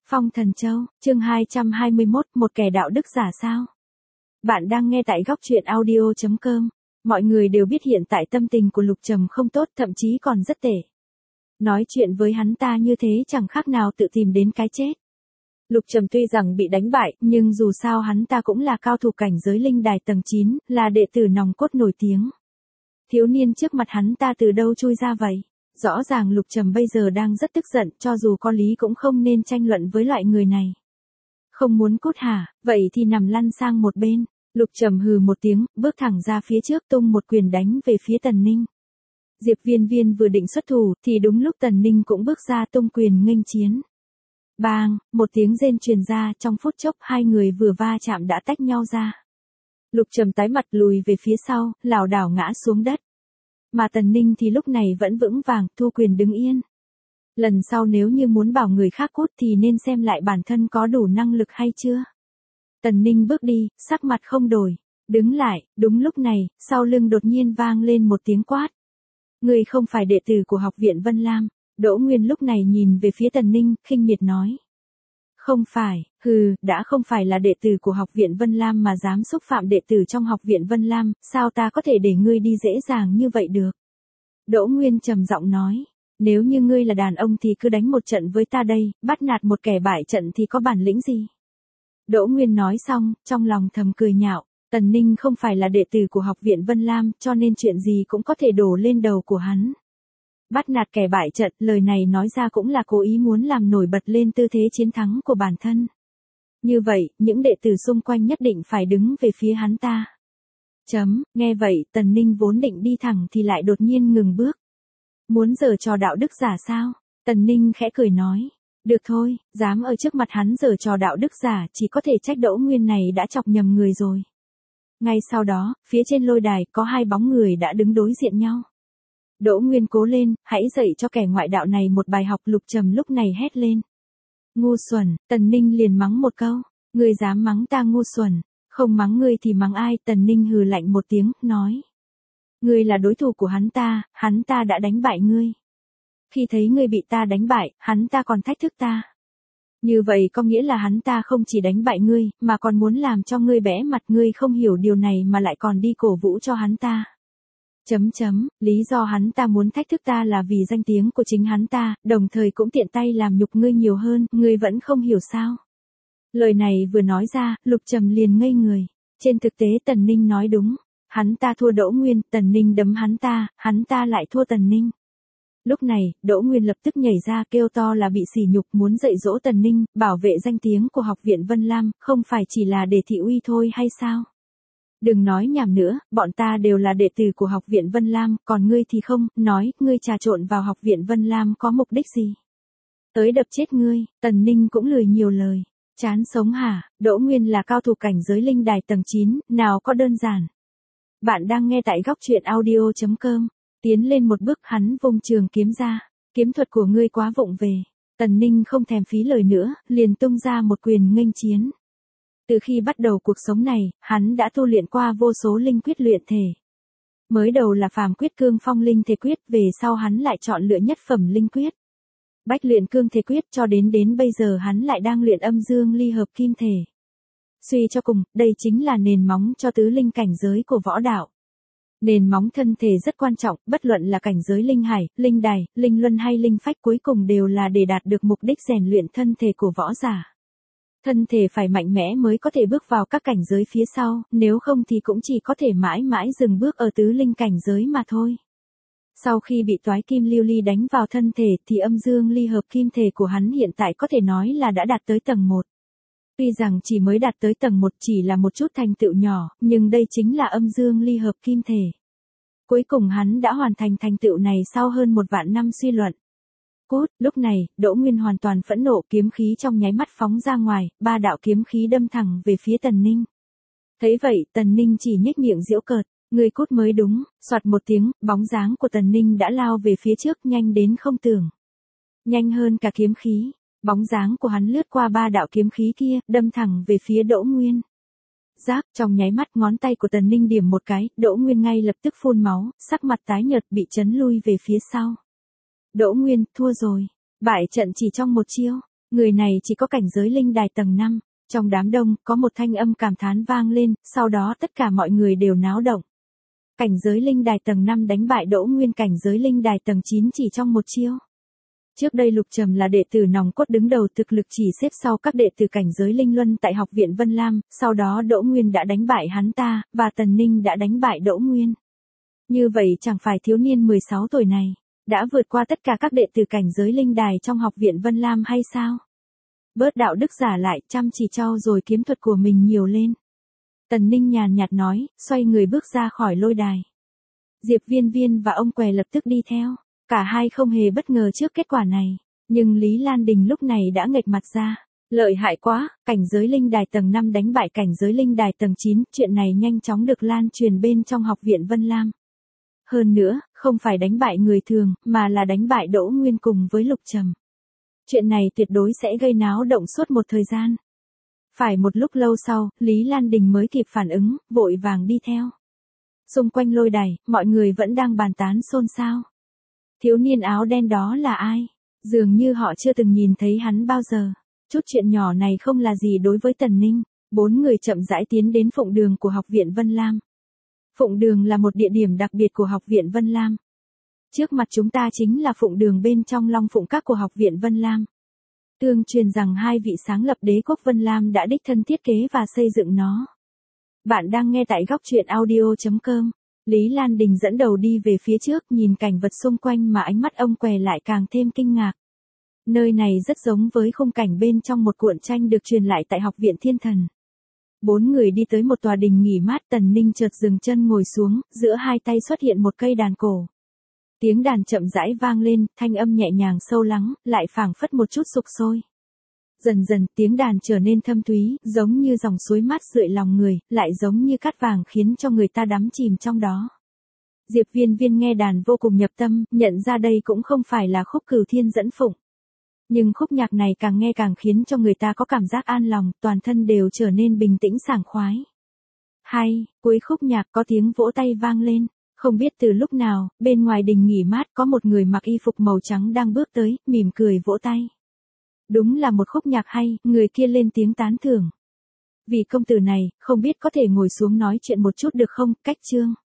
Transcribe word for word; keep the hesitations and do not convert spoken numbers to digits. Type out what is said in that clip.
Phong Thần Châu, chương hai trăm hai mươi mốt, một kẻ đạo đức giả sao? Bạn đang nghe tại góc truyện audio chấm com. Mọi người đều biết hiện tại tâm tình của Lục Trầm không tốt, thậm chí còn rất tệ. Nói chuyện với hắn ta như thế chẳng khác nào tự tìm đến cái chết. Lục Trầm tuy rằng bị đánh bại, nhưng dù sao hắn ta cũng là cao thủ cảnh giới linh đài tầng chín, là đệ tử nòng cốt nổi tiếng. Thiếu niên trước mặt hắn ta từ đâu chui ra vậy? Rõ ràng Lục Trầm bây giờ đang rất tức giận, cho dù có lý cũng không nên tranh luận với loại người này. Không muốn cút hả, vậy thì nằm lăn sang một bên. Lục Trầm hừ một tiếng, bước thẳng ra phía trước tung một quyền đánh về phía Tần Ninh. Diệp Viên Viên vừa định xuất thủ, thì đúng lúc Tần Ninh cũng bước ra tung quyền nghênh chiến. Bang, một tiếng rên truyền ra, trong phút chốc hai người vừa va chạm đã tách nhau ra. Lục Trầm tái mặt lùi về phía sau, lảo đảo ngã xuống đất. Mà Tần Ninh thì lúc này vẫn vững vàng, thu quyền đứng yên. Lần sau nếu như muốn bảo người khác cút thì nên xem lại bản thân có đủ năng lực hay chưa. Tần Ninh bước đi, sắc mặt không đổi. Đứng lại, đúng lúc này, sau lưng đột nhiên vang lên một tiếng quát. Người không phải đệ tử của học viện Vân Lam. Đỗ Nguyên lúc này nhìn về phía Tần Ninh, khinh miệt nói. Không phải, hừ, đã không phải là đệ tử của học viện Vân Lam mà dám xúc phạm đệ tử trong học viện Vân Lam, sao ta có thể để ngươi đi dễ dàng như vậy được? Đỗ Nguyên trầm giọng nói, nếu như ngươi là đàn ông thì cứ đánh một trận với ta đây, bắt nạt một kẻ bại trận thì có bản lĩnh gì? Đỗ Nguyên nói xong, trong lòng thầm cười nhạo, Tần Ninh không phải là đệ tử của học viện Vân Lam, cho nên chuyện gì cũng có thể đổ lên đầu của hắn. Bắt nạt kẻ bại trận, lời này nói ra cũng là cố ý muốn làm nổi bật lên tư thế chiến thắng của bản thân. Như vậy, những đệ tử xung quanh nhất định phải đứng về phía hắn ta. Chấm, nghe vậy, Tần Ninh vốn định đi thẳng thì lại đột nhiên ngừng bước. Muốn giở trò đạo đức giả sao? Tần Ninh khẽ cười nói. Được thôi, dám ở trước mặt hắn giở trò đạo đức giả, chỉ có thể trách Đỗ Nguyên này đã chọc nhầm người rồi. Ngay sau đó, phía trên lôi đài có hai bóng người đã đứng đối diện nhau. Đỗ Nguyên cố lên, hãy dạy cho kẻ ngoại đạo này một bài học. Lục Trầm lúc này hét lên. Ngu xuẩn, Tần Ninh liền mắng một câu. Ngươi dám mắng ta ngu xuẩn, không mắng ngươi thì mắng ai? Tần Ninh hừ lạnh một tiếng, nói. Ngươi là đối thủ của hắn ta, hắn ta đã đánh bại ngươi. Khi thấy ngươi bị ta đánh bại, hắn ta còn thách thức ta. Như vậy có nghĩa là hắn ta không chỉ đánh bại ngươi, mà còn muốn làm cho ngươi bẽ mặt. Ngươi không hiểu điều này mà lại còn đi cổ vũ cho hắn ta. Chấm chấm, lý do hắn ta muốn thách thức ta là vì danh tiếng của chính hắn ta, đồng thời cũng tiện tay làm nhục ngươi nhiều hơn, ngươi vẫn không hiểu sao? Lời này vừa nói ra, Lục Trầm liền ngây người. Trên thực tế Tần Ninh nói đúng, hắn ta thua Đỗ Nguyên, Tần Ninh đấm hắn ta, hắn ta lại thua Tần Ninh. Lúc này, Đỗ Nguyên lập tức nhảy ra kêu to là bị sỉ nhục, muốn dạy dỗ Tần Ninh, bảo vệ danh tiếng của học viện Vân Lam, không phải chỉ là để thị uy thôi hay sao? Đừng nói nhảm nữa, bọn ta đều là đệ tử của học viện Vân Lam, còn ngươi thì không, nói, ngươi trà trộn vào học viện Vân Lam có mục đích gì? Tới đập chết ngươi. Tần Ninh cũng lười nhiều lời. Chán sống hả? Đỗ Nguyên là cao thủ cảnh giới linh đài tầng chín, nào có đơn giản. Bạn đang nghe tại góc truyện audio chấm com. Tiến lên một bước hắn vùng trường kiếm ra. Kiếm thuật của ngươi quá vụng về. Tần Ninh không thèm phí lời nữa, liền tung ra một quyền nghênh chiến. Từ khi bắt đầu cuộc sống này, hắn đã tu luyện qua vô số linh quyết luyện thể. Mới đầu là phàm quyết cương phong linh thể quyết, về sau hắn lại chọn lựa nhất phẩm linh quyết. Bách luyện cương thể quyết, cho đến đến bây giờ hắn lại đang luyện âm dương ly hợp kim thể. Suy cho cùng, đây chính là nền móng cho tứ linh cảnh giới của võ đạo. Nền móng thân thể rất quan trọng, bất luận là cảnh giới linh hải, linh đài, linh luân hay linh phách, cuối cùng đều là để đạt được mục đích rèn luyện thân thể của võ giả. Thân thể phải mạnh mẽ mới có thể bước vào các cảnh giới phía sau, nếu không thì cũng chỉ có thể mãi mãi dừng bước ở tứ linh cảnh giới mà thôi. Sau khi bị toái kim lưu ly đánh vào thân thể thì âm dương ly hợp kim thể của hắn hiện tại có thể nói là đã đạt tới tầng một. Tuy rằng chỉ mới đạt tới tầng một chỉ là một chút thành tựu nhỏ, nhưng đây chính là âm dương ly hợp kim thể. Cuối cùng hắn đã hoàn thành thành tựu này sau hơn một vạn năm suy luận. Cút, lúc này, Đỗ Nguyên hoàn toàn phẫn nộ, kiếm khí trong nháy mắt phóng ra ngoài, ba đạo kiếm khí đâm thẳng về phía Tần Ninh. Thấy vậy, Tần Ninh chỉ nhếch miệng giễu cợt, ngươi cút mới đúng. Soạt một tiếng, bóng dáng của Tần Ninh đã lao về phía trước, nhanh đến không tưởng. Nhanh hơn cả kiếm khí, bóng dáng của hắn lướt qua ba đạo kiếm khí kia, đâm thẳng về phía Đỗ Nguyên. Rác, trong nháy mắt ngón tay của Tần Ninh điểm một cái, Đỗ Nguyên ngay lập tức phun máu, sắc mặt tái nhợt bị chấn lui về phía sau. Đỗ Nguyên, thua rồi. Bại trận chỉ trong một chiêu. Người này chỉ có cảnh giới linh đài tầng năm. Trong đám đông, có một thanh âm cảm thán vang lên, sau đó tất cả mọi người đều náo động. Cảnh giới linh đài tầng năm đánh bại Đỗ Nguyên cảnh giới linh đài tầng chín chỉ trong một chiêu. Trước đây Lục Trầm là đệ tử nòng cốt đứng đầu thực lực chỉ xếp sau các đệ tử cảnh giới linh luân tại học viện Vân Lam, sau đó Đỗ Nguyên đã đánh bại hắn ta, và Tần Ninh đã đánh bại Đỗ Nguyên. Như vậy chẳng phải thiếu niên mười sáu tuổi này, đã vượt qua tất cả các đệ tử cảnh giới linh đài trong học viện Vân Lam hay sao? Bớt đạo đức giả lại, chăm chỉ trau dồi kiếm thuật của mình nhiều lên. Tần Ninh nhàn nhạt nói, xoay người bước ra khỏi lôi đài. Diệp Viên Viên và ông Què lập tức đi theo. Cả hai không hề bất ngờ trước kết quả này. Nhưng Lý Lan Đình lúc này đã nghệch mặt ra. Lợi hại quá, cảnh giới linh đài tầng năm đánh bại cảnh giới linh đài tầng chín. Chuyện này nhanh chóng được lan truyền bên trong học viện Vân Lam. Hơn nữa, không phải đánh bại người thường, mà là đánh bại Đỗ Nguyên cùng với Lục Trầm. Chuyện này tuyệt đối sẽ gây náo động suốt một thời gian. Phải một lúc lâu sau, Lý Lan Đình mới kịp phản ứng, vội vàng đi theo. Xung quanh lôi đài, mọi người vẫn đang bàn tán xôn xao. Thiếu niên áo đen đó là ai? Dường như họ chưa từng nhìn thấy hắn bao giờ. Chút chuyện nhỏ này không là gì đối với Tần Ninh. Bốn người chậm rãi tiến đến phụng đường của học viện Vân Lam. Phụng đường là một địa điểm đặc biệt của học viện Vân Lam. Trước mặt chúng ta chính là phụng đường bên trong Long Phụng Các của học viện Vân Lam. Tương truyền rằng hai vị sáng lập đế quốc Vân Lam đã đích thân thiết kế và xây dựng nó. Bạn đang nghe tại góc truyện audio chấm com. Lý Lan Đình dẫn đầu đi về phía trước, nhìn cảnh vật xung quanh mà ánh mắt ông Què lại càng thêm kinh ngạc. Nơi này rất giống với khung cảnh bên trong một cuộn tranh được truyền lại tại học viện Thiên Thần. Bốn người đi tới một tòa đình nghỉ mát, Tần Ninh chợt dừng chân ngồi xuống, giữa hai tay xuất hiện một cây đàn cổ. Tiếng đàn chậm rãi vang lên, thanh âm nhẹ nhàng sâu lắng, lại phảng phất một chút sục sôi. Dần dần, tiếng đàn trở nên thâm thúy, giống như dòng suối mát rượi lòng người, lại giống như cát vàng khiến cho người ta đắm chìm trong đó. Diệp Viên Viên nghe đàn vô cùng nhập tâm, nhận ra đây cũng không phải là khúc Cửu Thiên Dẫn Phụng. Nhưng khúc nhạc này càng nghe càng khiến cho người ta có cảm giác an lòng, toàn thân đều trở nên bình tĩnh sảng khoái. Hay, cuối khúc nhạc có tiếng vỗ tay vang lên. Không biết từ lúc nào, bên ngoài đình nghỉ mát có một người mặc y phục màu trắng đang bước tới, mỉm cười vỗ tay. Đúng là một khúc nhạc hay, người kia lên tiếng tán thưởng. Vì công tử này, không biết có thể ngồi xuống nói chuyện một chút được không, Cách Trương.